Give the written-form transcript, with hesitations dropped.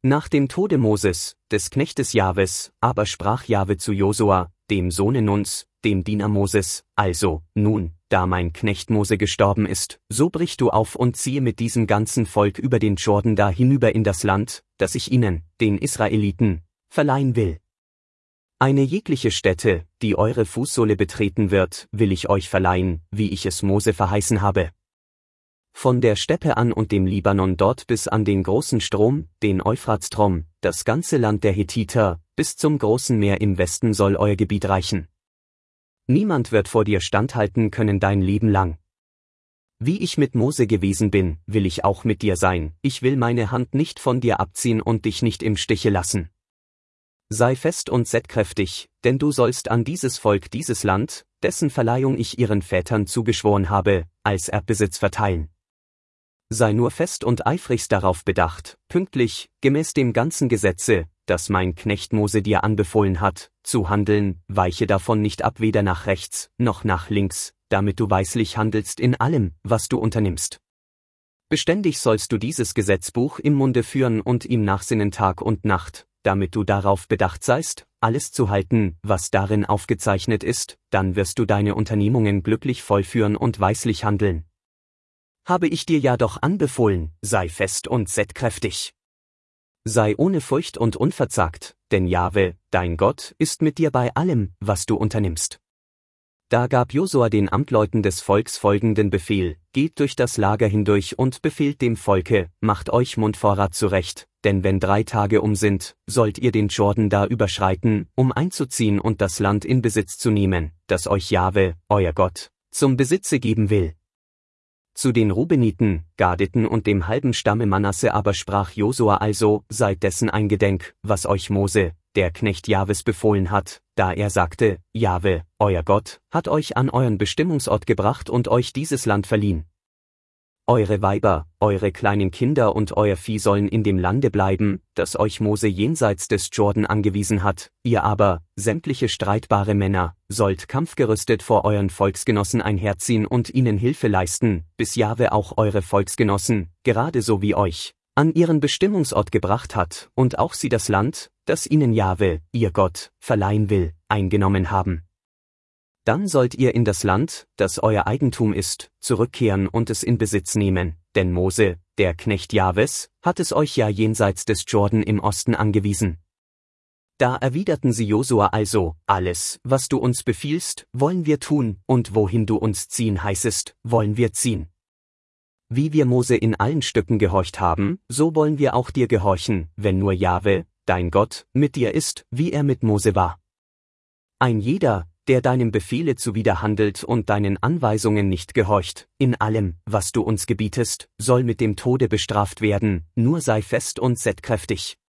Nach dem Tode Moses, des Knechtes Jahwes, aber sprach Jahwe zu Josua, dem Sohne Nuns, dem Diener Moses, also, nun, da mein Knecht Mose gestorben ist, so brich du auf und ziehe mit diesem ganzen Volk über den Jordan da hinüber in das Land, das ich ihnen, den Israeliten, verleihen will. Eine jegliche Stätte, die eure Fußsohle betreten wird, will ich euch verleihen, wie ich es Mose verheißen habe. Von der Steppe an und dem Libanon dort bis an den großen Strom, den Euphratstrom, das ganze Land der Hethiter, bis zum großen Meer im Westen soll euer Gebiet reichen. Niemand wird vor dir standhalten können dein Leben lang. Wie ich mit Mose gewesen bin, will ich auch mit dir sein, ich will meine Hand nicht von dir abziehen und dich nicht im Stiche lassen. Sei fest und settkräftig, denn du sollst an dieses Volk dieses Land, dessen Verleihung ich ihren Vätern zugeschworen habe, als Erbbesitz verteilen. Sei nur fest und eifrigst darauf bedacht, pünktlich, gemäß dem ganzen Gesetze, das mein Knecht Mose dir anbefohlen hat, zu handeln, weiche davon nicht ab weder nach rechts, noch nach links, damit du weislich handelst in allem, was du unternimmst. Beständig sollst du dieses Gesetzbuch im Munde führen und ihm nachsinnen Tag und Nacht, damit du darauf bedacht seist, alles zu halten, was darin aufgezeichnet ist, dann wirst du deine Unternehmungen glücklich vollführen und weislich handeln. Habe ich dir ja doch anbefohlen, sei fest und settkräftig. Sei ohne Furcht und unverzagt, denn Jahwe, dein Gott, ist mit dir bei allem, was du unternimmst. Da gab Josua den Amtleuten des Volks folgenden Befehl: Geht durch das Lager hindurch und befehlt dem Volke, macht euch Mundvorrat zurecht, denn wenn 3 Tage um sind, sollt ihr den Jordan da überschreiten, um einzuziehen und das Land in Besitz zu nehmen, das euch Jahwe, euer Gott, zum Besitze geben will. Zu den Rubeniten, Gaditen und dem halben Stamme Manasse aber sprach Josua also: Seid dessen eingedenk, was euch Mose, der Knecht Jahwes, befohlen hat, da er sagte: Jahwe, euer Gott, hat euch an euren Bestimmungsort gebracht und euch dieses Land verliehen. Eure Weiber, eure kleinen Kinder und euer Vieh sollen in dem Lande bleiben, das euch Mose jenseits des Jordan angewiesen hat, ihr aber, sämtliche streitbare Männer, sollt kampfgerüstet vor euren Volksgenossen einherziehen und ihnen Hilfe leisten, bis Jahwe auch eure Volksgenossen, gerade so wie euch, an ihren Bestimmungsort gebracht hat und auch sie das Land, das ihnen Jahwe, ihr Gott, verleihen will, eingenommen haben. Dann sollt ihr in das Land, das euer Eigentum ist, zurückkehren und es in Besitz nehmen, denn Mose, der Knecht Jahwes, hat es euch ja jenseits des Jordan im Osten angewiesen. Da erwiderten sie Josua also: Alles, was du uns befiehlst, wollen wir tun, und wohin du uns ziehen heißest, wollen wir ziehen. Wie wir Mose in allen Stücken gehorcht haben, so wollen wir auch dir gehorchen, wenn nur Jahwe, dein Gott, mit dir ist, wie er mit Mose war. Ein jeder, der deinem Befehle zuwider handelt und deinen Anweisungen nicht gehorcht, in allem, was du uns gebietest, soll mit dem Tode bestraft werden, nur sei fest und settkräftig.